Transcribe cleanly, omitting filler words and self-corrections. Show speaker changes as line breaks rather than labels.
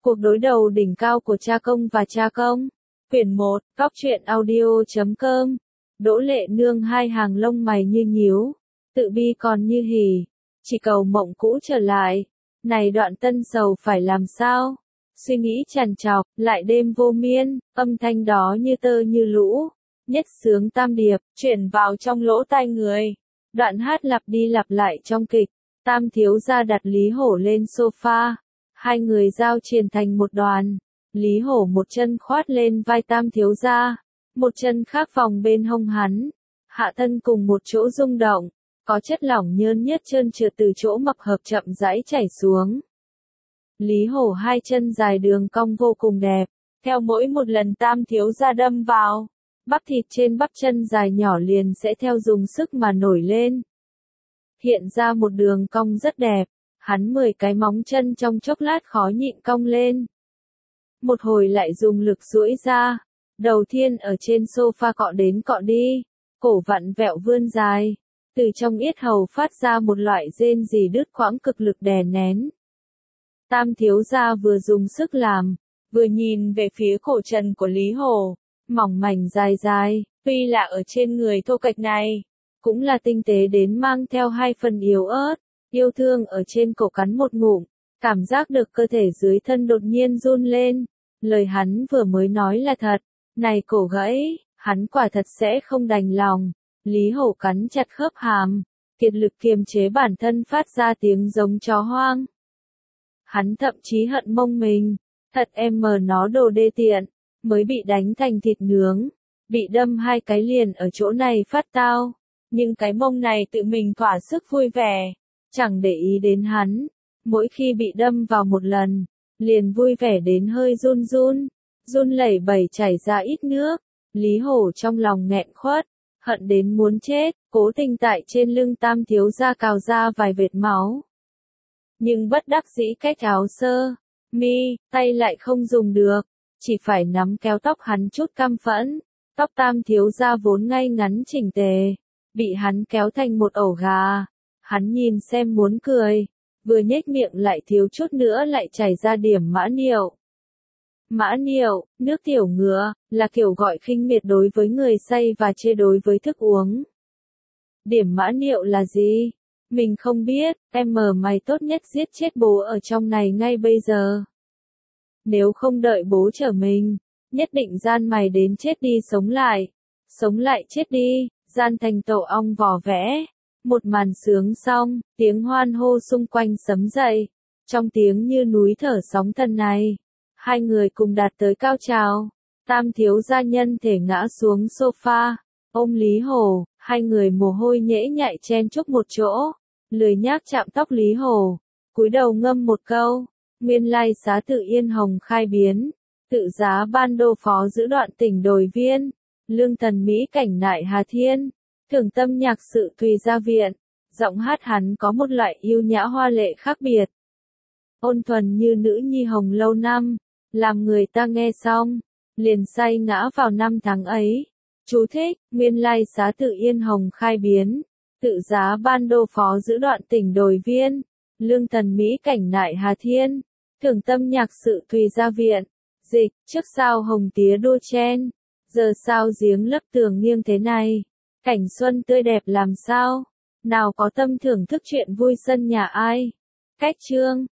Cuộc đối đầu đỉnh cao của cha công và cha công. Quyển 1, Góc truyện audio.com. Đỗ Lệ Nương hai hàng lông mày như nhíu, tự bi còn như hỉ, chỉ cầu mộng cũ trở lại. Này đoạn tân sầu phải làm sao? Suy nghĩ trằn trọc, lại đêm vô miên, âm thanh đó như tơ như lũ, nhất sướng tam điệp, chuyển vào trong lỗ tai người. Đoạn hát lặp đi lặp lại trong kịch, Tam thiếu gia đặt Lý Hổ lên sofa, hai người giao triền thành một đoàn. Lý Hổ một chân khoát lên vai Tam thiếu gia, một chân khác vòng bên hông hắn, hạ thân cùng một chỗ rung động, có chất lỏng nhơn nhớt trơn trượt từ chỗ mập hợp chậm rãi chảy xuống. Lý Hổ hai chân dài đường cong vô cùng đẹp, theo mỗi một lần Tam thiếu gia đâm vào, bắp thịt trên bắp chân dài nhỏ liền sẽ theo dùng sức mà nổi lên, hiện ra một đường cong rất đẹp. Hắn 10 cái móng chân trong chốc lát khó nhịn cong lên, một hồi lại dùng lực duỗi ra, đầu tiên ở trên sofa cọ đến cọ đi, cổ vặn vẹo vươn dài, từ trong yết hầu phát ra một loại rên rỉ đứt quãng cực lực đè nén. Tam thiếu gia vừa dùng sức làm, vừa nhìn về phía cổ trần của Lý Hổ, mỏng mảnh dài dài, tuy là ở trên người thô kệch này, cũng là tinh tế đến mang theo hai phần yếu ớt, yêu thương ở trên cổ cắn một ngụm, cảm giác được cơ thể dưới thân đột nhiên run lên. Lời hắn vừa mới nói là thật, này cổ gãy, hắn quả thật sẽ không đành lòng. Lý Hổ cắn chặt khớp hàm, kiệt lực kiềm chế bản thân phát ra tiếng giống chó hoang. Hắn thậm chí hận mông mình, thật em mờ nó đồ đê tiện, mới bị đánh thành thịt nướng, bị đâm hai cái liền ở chỗ này phát tao, nhưng cái mông này tự mình thỏa sức vui vẻ, chẳng để ý đến hắn, mỗi khi bị đâm vào một lần, liền vui vẻ đến hơi run lẩy bẩy chảy ra ít nước. Lý Hổ trong lòng nghẹn khuất, hận đến muốn chết, cố tình tại trên lưng Tam thiếu gia cào ra vài vệt máu. Nhưng bất đắc dĩ cách áo sơ mi, tay lại không dùng được, chỉ phải nắm kéo tóc hắn chút căm phẫn. Tóc Tam thiếu gia vốn ngay ngắn chỉnh tề, bị hắn kéo thành một ổ gà. Hắn nhìn xem muốn cười, vừa nhếch miệng lại thiếu chút nữa lại chảy ra điểm mã niệu. Mã niệu, nước tiểu ngựa, là kiểu gọi khinh miệt đối với người say và chê đối với thức uống. Điểm mã niệu là gì? Mình không biết, em mờ mày tốt nhất giết chết bố ở trong này ngay bây giờ. Nếu không đợi bố chở mình, nhất định gian mày đến chết đi sống lại chết đi, gian thành tổ ong vò vẽ. Một màn sướng xong, tiếng hoan hô xung quanh sấm dậy, trong tiếng như núi thở sóng thần này, hai người cùng đạt tới cao trào. Tam thiếu gia nhân thể ngã xuống sofa, ôm Lý Hổ, hai người mồ hôi nhễ nhại chen chúc một chỗ, lười nhác chạm tóc Lý Hổ, cúi đầu ngâm một câu, nguyên lai xá tự Yên Hồng khai biến, tự giá ban đô phó giữ đoạn tỉnh Đồi Viên, lương thần Mỹ cảnh nại Hà Thiên. Thường tâm nhạc sự Thùy Gia Viện, giọng hát hắn có một loại yêu nhã hoa lệ khác biệt. Ôn thuần như nữ nhi hồng lâu năm, làm người ta nghe xong, liền say ngã vào năm tháng ấy. Chú thích, nguyên lai xá tự Yên Hồng khai biến, tự giá ban đô phó giữ đoạn tỉnh Đồi Viên, lương thần Mỹ cảnh nại Hà Thiên, thường tâm nhạc sự Thùy Gia Viện, dịch, trước sao hồng tía đua chen, giờ sao giếng lấp tường nghiêng thế này. Cảnh xuân tươi đẹp làm sao? Nào có tâm thưởng thức chuyện vui sân nhà ai? Cách chương